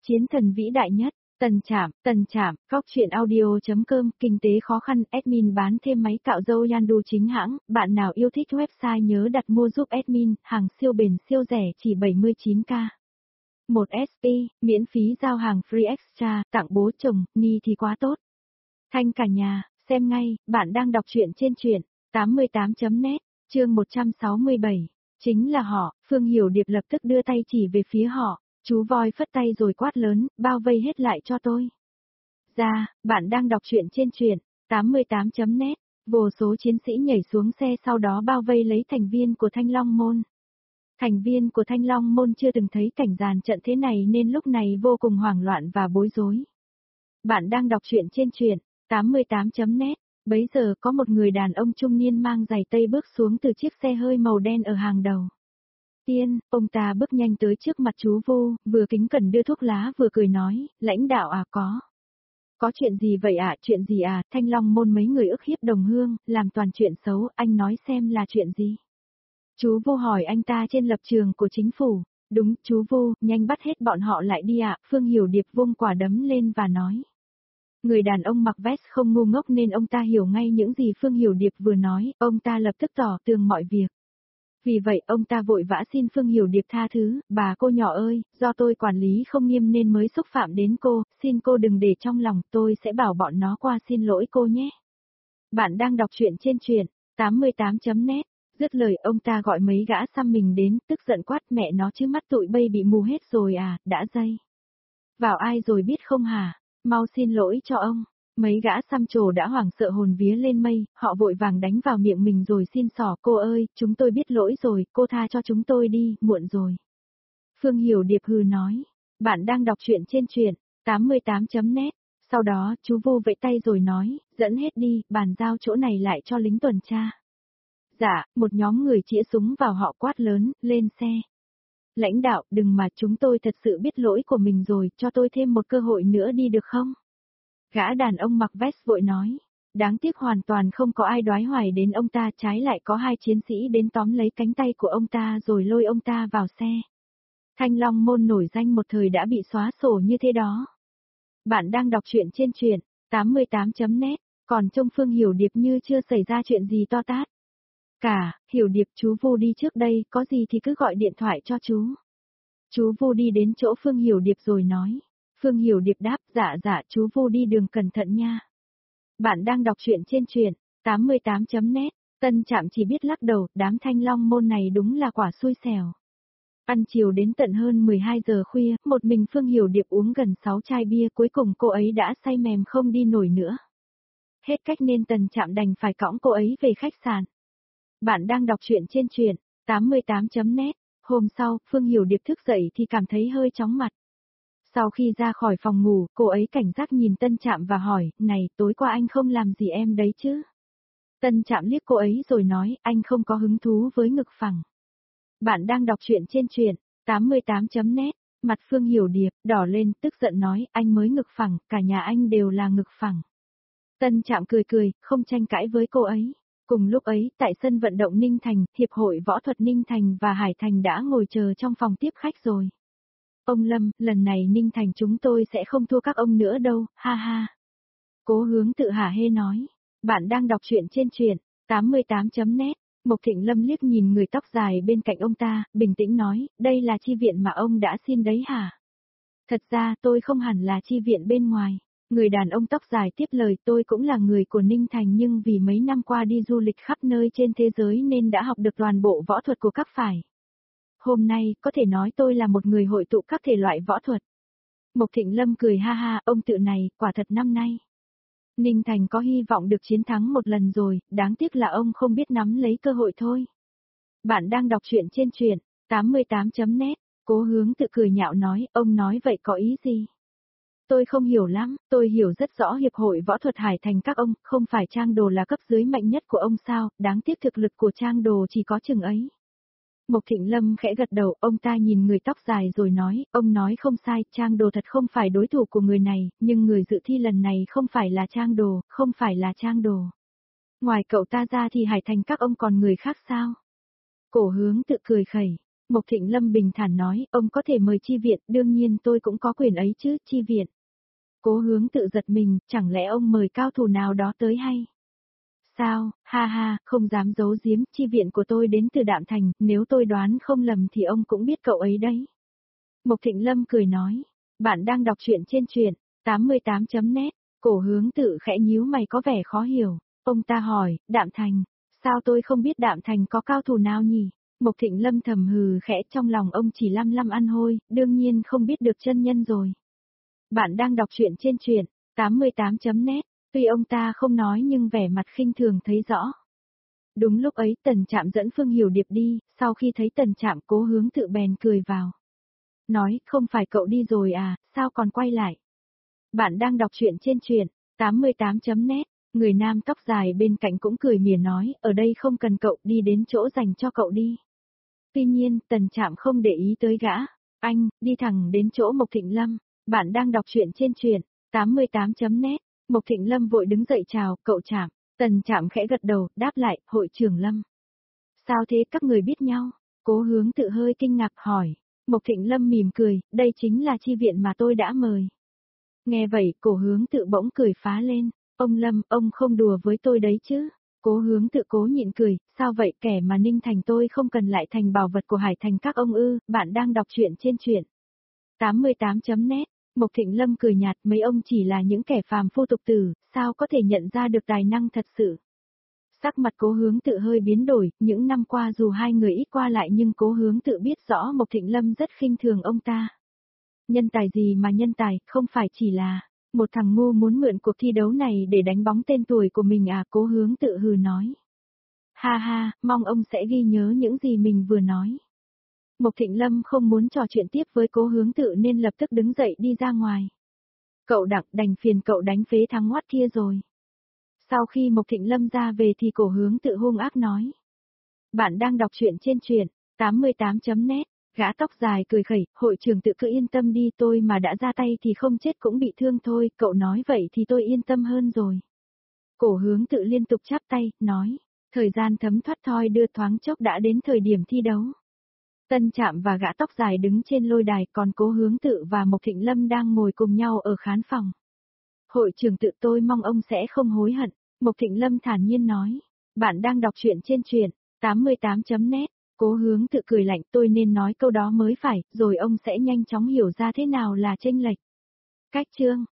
Chiến thần vĩ đại nhất, Tần Trạm, Góc truyện audio.com, kinh tế khó khăn, admin bán thêm máy cạo râu Yandu chính hãng, bạn nào yêu thích website nhớ đặt mua giúp admin, hàng siêu bền siêu rẻ chỉ 79k. 1SP, miễn phí giao hàng free extra, tặng bố chồng, ni thì quá tốt. Thanh cả nhà, xem ngay, bạn đang đọc truyện trên truyện 88.net, chương 167, chính là họ, Phương Hiểu Điệp lập tức đưa tay chỉ về phía họ. Chú voi phất tay rồi quát lớn, bao vây hết lại cho tôi. Ra, bạn đang đọc truyện trên truyện 88.net, vô số chiến sĩ nhảy xuống xe sau đó bao vây lấy thành viên của Thanh Long Môn. Thành viên của Thanh Long Môn chưa từng thấy cảnh dàn trận thế này nên lúc này vô cùng hoảng loạn và bối rối. Bạn đang đọc truyện trên truyện 88.net, bấy giờ có một người đàn ông trung niên mang giày tây bước xuống từ chiếc xe hơi màu đen ở hàng đầu. Tiên, ông ta bước nhanh tới trước mặt chú Vô, vừa kính cẩn đưa thuốc lá vừa cười nói, lãnh đạo à có. Có chuyện gì vậy ạ, chuyện gì à, Thanh Long Môn mấy người ức hiếp đồng hương, làm toàn chuyện xấu, anh nói xem là chuyện gì. Chú Vô hỏi anh ta trên lập trường của chính phủ, đúng, chú Vô, nhanh bắt hết bọn họ lại đi ạ, Phương Hiểu Điệp vung quả đấm lên và nói. Người đàn ông mặc vest không ngu ngốc nên ông ta hiểu ngay những gì Phương Hiểu Điệp vừa nói, ông ta lập tức tỏ tường mọi việc. Vì vậy ông ta vội vã xin Phương Hiểu Điệp tha thứ, bà cô nhỏ ơi, do tôi quản lý không nghiêm nên mới xúc phạm đến cô, xin cô đừng để trong lòng, tôi sẽ bảo bọn nó qua xin lỗi cô nhé. Bạn đang đọc truyện trên truyện 88.net, dứt lời ông ta gọi mấy gã xăm mình đến, tức giận quát mẹ nó chứ mắt tụi bay bị mù hết rồi à, đã dây. Vào ai rồi biết không hả, mau xin lỗi cho ông. Mấy gã xăm trổ đã hoảng sợ hồn vía lên mây, họ vội vàng đánh vào miệng mình rồi xin xỏ, cô ơi, chúng tôi biết lỗi rồi, cô tha cho chúng tôi đi, muộn rồi. Phương Hiểu Điệp hừ nói, bạn đang đọc truyện trên truyện 88.net, sau đó chú Vô vẫy tay rồi nói, dẫn hết đi, bàn giao chỗ này lại cho lính tuần tra. Dạ, một nhóm người chĩa súng vào họ quát lớn, lên xe. Lãnh đạo, đừng mà chúng tôi thật sự biết lỗi của mình rồi, cho tôi thêm một cơ hội nữa đi được không? Gã đàn ông mặc vest vội nói, đáng tiếc hoàn toàn không có ai đoái hoài đến ông ta, trái lại có hai chiến sĩ đến tóm lấy cánh tay của ông ta rồi lôi ông ta vào xe. Thanh Long Môn nổi danh một thời đã bị xóa sổ như thế đó. Bạn đang đọc truyện trên truyện 88.net, còn trông Phương Hiểu Điệp như chưa xảy ra chuyện gì to tát. Cả, Hiểu Điệp chú Vu đi trước đây, có gì thì cứ gọi điện thoại cho chú. Chú Vu đi đến chỗ Phương Hiểu Điệp rồi nói. Phương Hiểu Điệp đáp, dạ chú Vu đi đường cẩn thận nha. Bạn đang đọc truyện trên truyện 88.net, Tân Trạm chỉ biết lắc đầu, đám Thanh Long Môn này đúng là quả xui xẻo. Ăn chiều đến tận hơn 12 giờ khuya, một mình Phương Hiểu Điệp uống gần 6 chai bia, cuối cùng cô ấy đã say mềm không đi nổi nữa. Hết cách nên Tần Trạm đành phải cõng cô ấy về khách sạn. Bạn đang đọc truyện trên truyện 88.net, hôm sau, Phương Hiểu Điệp thức dậy thì cảm thấy hơi chóng mặt. Sau khi ra khỏi phòng ngủ, cô ấy cảnh giác nhìn Tân Trạm và hỏi, này, tối qua anh không làm gì em đấy chứ? Tân Trạm liếc cô ấy rồi nói, anh không có hứng thú với ngực phẳng. Bạn đang đọc truyện trên truyện 88.net, mặt Phương Hiểu Điệp đỏ lên, tức giận nói, anh mới ngực phẳng, cả nhà anh đều là ngực phẳng. Tân Trạm cười, không tranh cãi với cô ấy. Cùng lúc ấy, tại sân vận động Ninh Thành, Hiệp hội Võ thuật Ninh Thành và Hải Thành đã ngồi chờ trong phòng tiếp khách rồi. Ông Lâm, lần này Ninh Thành chúng tôi sẽ không thua các ông nữa đâu, ha ha. Cố Hướng tự hả hê nói. Bạn đang đọc truyện trên truyện 88.net, Mộc Thịnh Lâm liếc nhìn người tóc dài bên cạnh ông ta, bình tĩnh nói, đây là chi viện mà ông đã xin đấy hả? Thật ra tôi không hẳn là chi viện bên ngoài. Người đàn ông tóc dài tiếp lời, tôi cũng là người của Ninh Thành nhưng vì mấy năm qua đi du lịch khắp nơi trên thế giới nên đã học được toàn bộ võ thuật của các phái. Hôm nay, có thể nói tôi là một người hội tụ các thể loại võ thuật. Mộc Thịnh Lâm cười ha ha, ông tự này, quả thật năm nay. Ninh Thành có hy vọng được chiến thắng một lần rồi, đáng tiếc là ông không biết nắm lấy cơ hội thôi. Bạn đang đọc truyện trên truyện 88.net, Cố Hướng tự cười nhạo nói, ông nói vậy có ý gì? Tôi không hiểu lắm, tôi hiểu rất rõ Hiệp hội Võ thuật Hải Thành các ông, không phải Trang Đồ là cấp dưới mạnh nhất của ông sao, đáng tiếc thực lực của Trang Đồ chỉ có chừng ấy. Mộc Thịnh Lâm khẽ gật đầu, ông ta nhìn người tóc dài rồi nói, ông nói không sai, Trang Đồ thật không phải đối thủ của người này, nhưng người dự thi lần này không phải là Trang Đồ, không phải là Trang Đồ. Ngoài cậu ta ra thì Hải Thành các ông còn người khác sao? Cổ Hướng tự cười khẩy, Mộc Thịnh Lâm bình thản nói, ông có thể mời chi viện, đương nhiên tôi cũng có quyền ấy chứ, chi viện. Cố Hướng tự giật mình, chẳng lẽ ông mời cao thủ nào đó tới hay? Sao, ha ha, không dám giấu giếm, chi viện của tôi đến từ Đạm Thành, nếu tôi đoán không lầm thì ông cũng biết cậu ấy đấy. Mộc Thịnh Lâm cười nói, bạn đang đọc truyện trên truyện 88.net, Cố Hướng tự khẽ nhíu mày có vẻ khó hiểu, ông ta hỏi, Đạm Thành, sao tôi không biết Đạm Thành có cao thủ nào nhỉ? Mộc Thịnh Lâm thầm hừ khẽ trong lòng ông chỉ lăm lăm ăn hôi, đương nhiên không biết được chân nhân rồi. Bạn đang đọc truyện trên truyện 88.net, tuy ông ta không nói nhưng vẻ mặt khinh thường thấy rõ. Đúng lúc ấy Tần Trạm dẫn Phương Hiểu Điệp đi, sau khi thấy Tần Trạm Cố Hướng tự bèn cười vào. Nói, không phải cậu đi rồi à, sao còn quay lại? Bạn đang đọc truyện trên truyện 88.net, người nam tóc dài bên cạnh cũng cười mỉa nói, ở đây không cần cậu, đi đến chỗ dành cho cậu đi. Tuy nhiên, Tần Trạm không để ý tới gã, anh, đi thẳng đến chỗ Mộc Thịnh Lâm. Bạn đang đọc truyện trên truyện 88.net, Mộc Thịnh Lâm vội đứng dậy chào, cậu Trạm. Tần Trạm khẽ gật đầu, đáp lại, hội trưởng Lâm. Sao thế các người biết nhau? Cố Hướng tự hơi kinh ngạc hỏi. Mộc Thịnh Lâm mỉm cười, đây chính là chi viện mà tôi đã mời. Nghe vậy, Cố Hướng tự bỗng cười phá lên, ông Lâm, ông không đùa với tôi đấy chứ? Cố Hướng tự cố nhịn cười, sao vậy, kẻ mà Ninh Thành tôi không cần lại thành bảo vật của Hải Thành các ông ư? Bạn đang đọc truyện trên truyện 88.net. Mộc Thịnh Lâm cười nhạt, mấy ông chỉ là những kẻ phàm phu tục tử, sao có thể nhận ra được tài năng thật sự. Sắc mặt Cố Hướng tự hơi biến đổi, những năm qua dù hai người ít qua lại nhưng Cố Hướng tự biết rõ Mộc Thịnh Lâm rất khinh thường ông ta. Nhân tài gì mà nhân tài, không phải chỉ là một thằng ngu muốn mượn cuộc thi đấu này để đánh bóng tên tuổi của mình à, Cố Hướng tự hừ nói. Ha ha, mong ông sẽ ghi nhớ những gì mình vừa nói. Mộc Thịnh Lâm không muốn trò chuyện tiếp với Cố Hướng tự nên lập tức đứng dậy đi ra ngoài. Cậu Đặng, đành phiền cậu đánh phế thằng ngoắt kia rồi. Sau khi Mộc Thịnh Lâm ra về thì Cố Hướng tự hung ác nói. Bạn đang đọc truyện trên truyện 88.net, gã tóc dài cười khẩy, hội trưởng tự cứ yên tâm đi, tôi mà đã ra tay thì không chết cũng bị thương thôi, cậu nói vậy thì tôi yên tâm hơn rồi. Cố Hướng tự liên tục chắp tay, nói, thời gian thấm thoát thoi đưa thoáng chốc đã đến thời điểm thi đấu. Tân Trạm và gã tóc dài đứng trên lôi đài, còn Cố Hướng tự và Mộc Thịnh Lâm đang ngồi cùng nhau ở khán phòng. Hội trưởng tự, tôi mong ông sẽ không hối hận, Mộc Thịnh Lâm thản nhiên nói. Bạn đang đọc truyện trên truyện 88.net, Cố Hướng tự cười lạnh, tôi nên nói câu đó mới phải, rồi ông sẽ nhanh chóng hiểu ra thế nào là chênh lệch. Cách chương